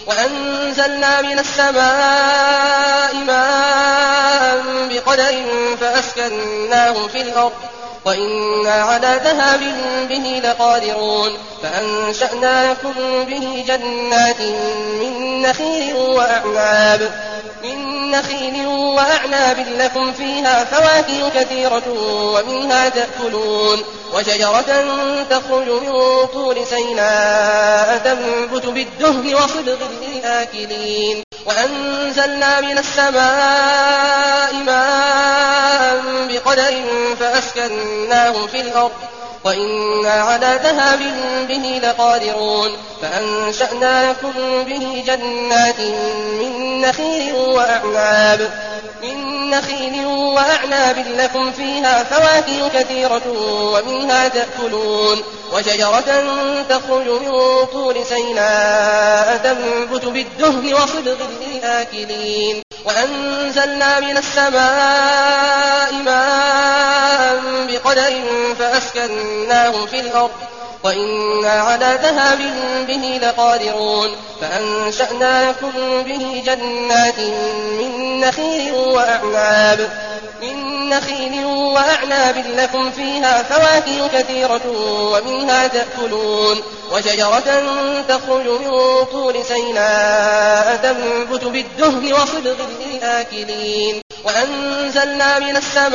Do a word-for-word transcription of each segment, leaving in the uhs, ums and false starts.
وأنزلنا من السماء ماء بقدر فأسكناه في الأرض وإنا على ذهاب به لقادرون فأنشأنا لكم به جنات من نخيل وأعناب من نخيل وأعناب لكم فيها فواكه كثيرة ومنها تأكلون وشجرة تخرج من طور سيناء تنبت بالدهن وصبغ للآكلين وأنزلنا من السماء ماء بقدر فأسكناه في الأرض وإنا على ذهاب به لقادرون فأنشأنا لكم به جنات من نخيل وأعناب من نخيل وأعناب لكم فيها فواكه كثيرة ومنها تأكلون وشجرة تخرج من طور سيناء تنبت بالدهن وصبغ للآكلين وأنزلنا من السماء ماء بقدر فأسكناه في الأرض وإنا على ذهاب به لقادرون فأنشأنا لكم به جنات من نخيل وأعناب من نخيل وأعناب لكم فيها فواكه كثيرة ومنها تأكلون وشجرة تخرج من طور سيناء تنبت بالدهن وصبغ للآكلين وأنزلنا من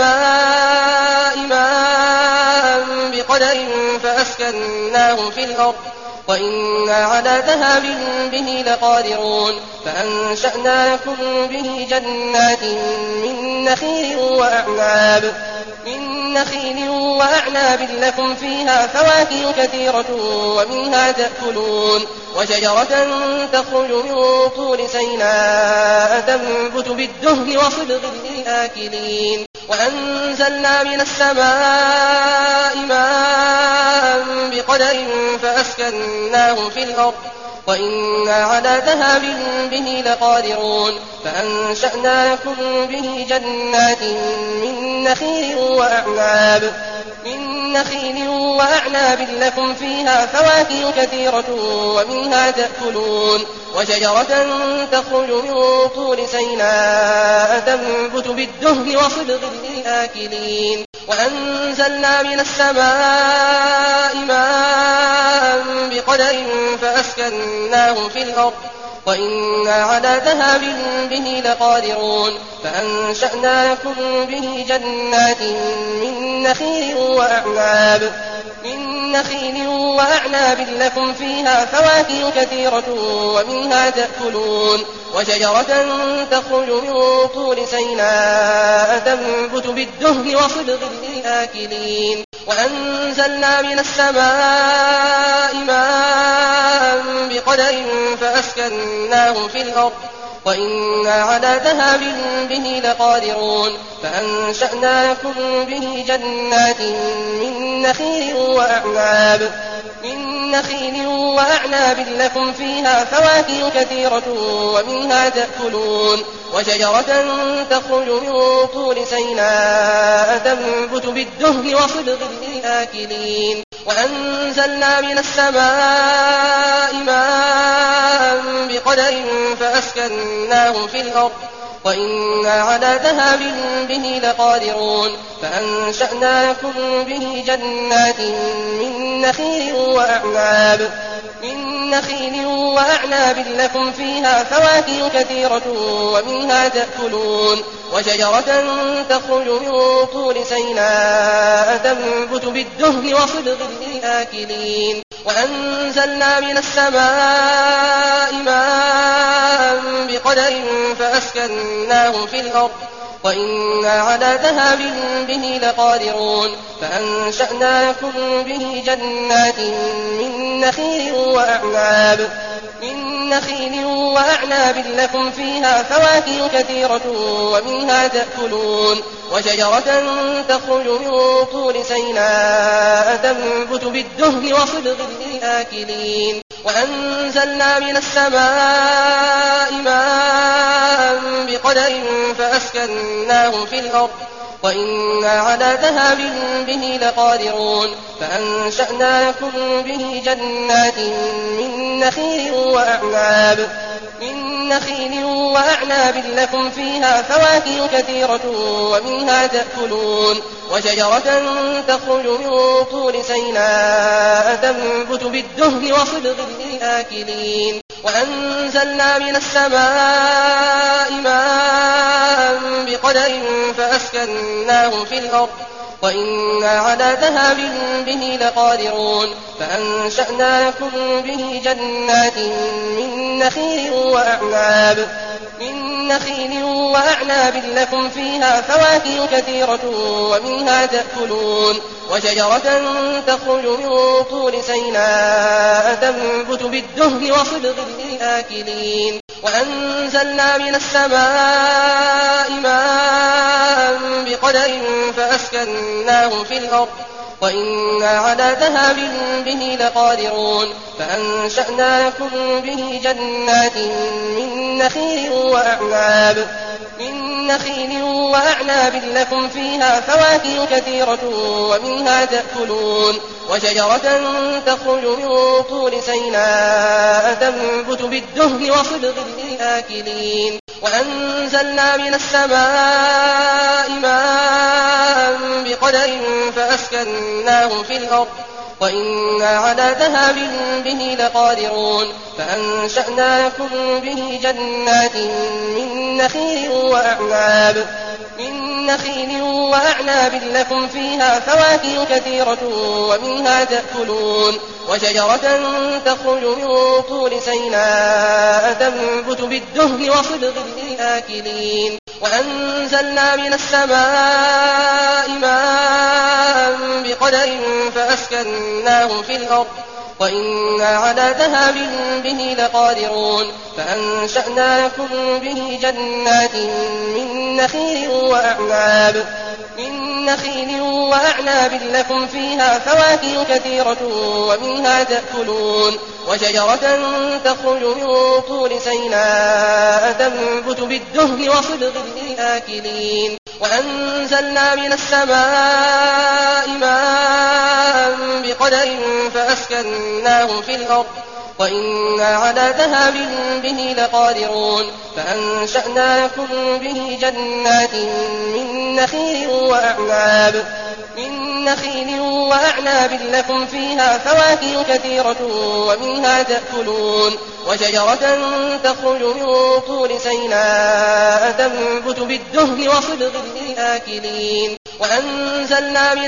السماء ماء بقدر فأسكناه في الأرض وإنا على ذهاب به لقادرون فأنشأنا لكم به جنات من نخيل وأعناب من نخيل وأعناب لكم فيها فواكه كثيرة ومنها تأكلون وشجرة تخرج من طور سيناء تنبت بالدهن وصبغ للآكلين وأنزلنا من السماء ماء بقدر فأسكناه في الأرض وإنا على ذهاب به لقادرون فأنشأنا لكم به جنات من نخيل وأعناب من نخيل وأعناب لكم فيها فواكه كثيرة ومنها تأكلون وشجرة تخرج من طور سيناء تنبت بالدهن وصبغ للآكلين وأنزلنا من السماء ماء بقدر فأسكناه في الأرض وإنا على ذهاب به لقادرون فأنشأنا لكم به جنات من نخيل وأعناب من نخيل وأعناب لكم فيها فواكه كثيرة ومنها تأكلون وشجرة تخرج من طور سيناء تنبت بالدهن وصبغ للآكلين وأنزلنا من السماء ماء بقدر فأسكناه في الأرض وإنا على ذهاب به لقادرون فأنشأنا لكم به جنات من نخيل وأعناب من نخيل وأعناب لكم فيها فواكه كثيرة ومنها تأكلون وشجرة تخرج من طور سيناء تنبت بالدهن وصبغ للآكلين وأنزلنا من السماء ماء بقدر فأسكناه في الأرض وإنا على ذهاب به لقادرون فأنشأنا لكم به جنات من نخيل وأعناب من نخيل وأعناب لكم فيها فواكه كثيرة ومنها تأكلون وشجرة تخرج من طور سيناء تنبت بالدهن وصبغ للآكلين وأنزلنا من السماء ماء بقدر فأسكناه في الأرض وإنا على ذهاب به لقادرون فأنشأنا لكم به جنات من نخيل وأعناب من نخيل وأعناب لكم فيها فواكه كثيرة ومنها تأكلون وشجرة تخرج من طور سيناء تنبت بالدهن وصبغ للآكلين وأنزلنا من السماء ماء بقدر فأسكناه في الأرض وإنا على ذهاب به لقادرون فأنشأنا لكم به جنات من نخيل وأعناب من نخيل وأعناب لكم فيها فواكه كثيرة ومنها تأكلون وشجرة تخرج من طور سيناء تنبت بالدهن وصبغ للآكلين وأنزلنا من السماء ماء بقدر فأسكناه في الأرض وإنا على ذهاب به لقادرون فأنشأنا لكم به جنات من نخيل وأعناب من نخيل وأعناب لكم فيها فواكه كثيرة ومنها تأكلون وشجرة تخرج من طور سيناء تنبت بالدهن وصبغ للآكلين وأنزلنا من السماء ماء بقدر فأسكناه في الأرض وإنا على ذهاب به لقادرون فأنشأنا لكم به جنات من نخيل وأعناب من نخيل وأعناب لكم فيها فواكه كثيرة ومنها تأكلون وشجرة تخرج من طور سيناء تنبت بالدهن وصبغ للآكلين وأنزلنا من السماء ماء بقدر فأسكناه في الأرض وإنا على ذهاب به لقادرون فأنشأنا لكم به جنات من نخيل وأعناب من نخيل وأعناب لكم فيها فواكه كثيرة ومنها تأكلون وشجرة تخرج من طور سيناء تنبت بالدهن وصبغ للآكلين وأنزلنا من السماء ماء بقدر فأسكناه في الأرض وإنا على ذهاب به لقادرون فأنشأنا لكم به جنات من نخيل وأعناب من نخيل وأعناب لكم فيها فواكه كثيرة ومنها تأكلون وشجرة تخرج من طور سيناء تنبت بالدهن وصبغ للآكلين وأنزلنا من السماء ماء بقدر فأسكناه في الأرض وإنا على ذهاب به لقادرون فأنشأنا لكم به جنات من نخيل وأعناب من نخيل وأعناب لكم فيها فواكه كثيرة ومنها تأكلون وشجرة تخرج من طور سيناء تنبت بالدهن وصبغ للآكلين وأنزلنا من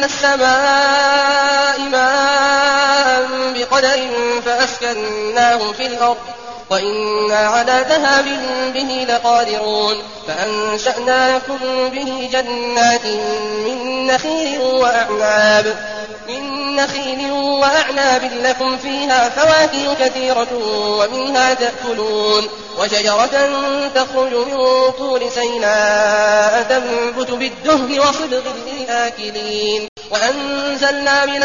السماء ماء بقدر فأسكناه في الأرض وإنا على ذهاب به لقادرون فأنشأنا لكم به جنات من نخيل وأعناب من نخيل وأعناب لكم فيها فواكه كثيرة ومنها تأكلون وشجرة تخرج من طور سيناء تنبت بالدهن وصبغ للآكلين وأنزلنا من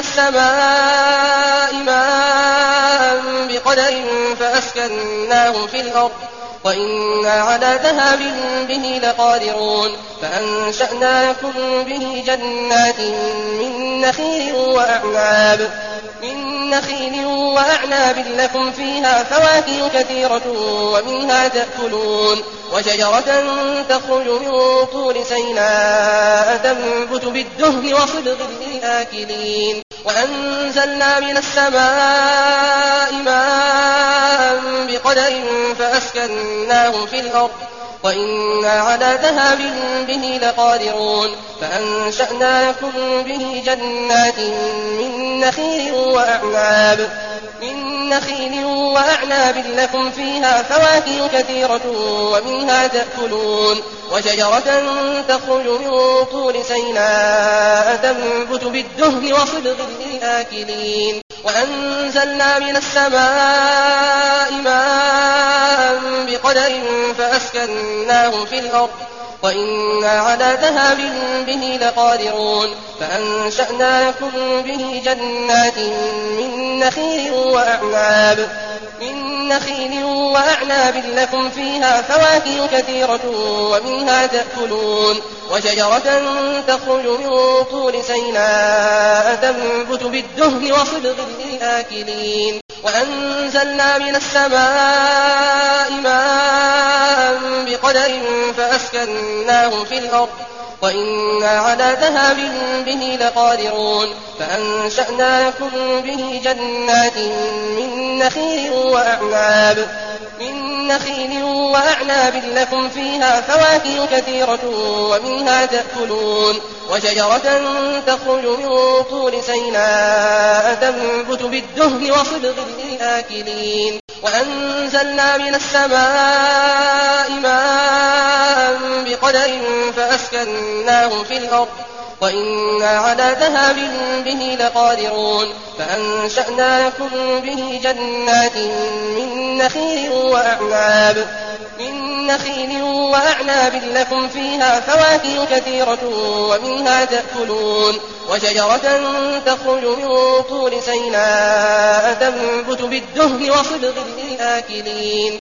السماء ماء بقدر فأسكناه في الأرض وإنا على ذهاب به لقادرون فأنشأنا لكم به جنات من نخيل وأعناب من نخيل وأعناب لكم فيها فواكه كثيرة ومنها تأكلون وشجرة تخرج من طور سيناء تنبت بالدهن وصبغ للآكلين وأنزلنا من السماء ماء بقدر فأسكناه في الأرض وإنا على ذهاب به لقادرون فأنشأنا لكم به جنات من نخيل وأعناب من نخيل وأعناب لكم فيها فواكه كثيرة ومنها تأكلون وشجرة تخرج من طور سيناء تنبت بالدهن وصبغ للآكلين وأنزلنا من السماء ماء بقدر فأسكناه في الأرض وإنا على ذهاب به لقادرون فأنشأنا لكم به جنات من نخيل وأعناب من نخيل وأعناب لكم فيها فواكه كثيرة ومنها تأكلون وشجرة تخرج من طور سيناء تنبت بالدهن وصبغ للآكلين وأنزلنا من السماء ماء بقدر فأسكناه في الأرض وإنا على ذهاب به لقادرون فأنشأنا لكم به جنات من نخيل وأعناب من نخيل وأعناب لكم فيها فواكه كثيرة ومنها تأكلون وشجرة تخرج من طور سيناء تنبت بالدهن وصبغ للآكلين وأنزلنا من السماء ماء بقدر فأسكناه في الأرض وإنا على ذهاب به لقادرون فأنشأنا لكم به جنات من نخيل وأعناب من نخيل وأعناب لكم فيها فواكه كثيرة ومنها تأكلون وشجرة تخرج من طور سيناء تنبت بالدهن وصبغ للآكلين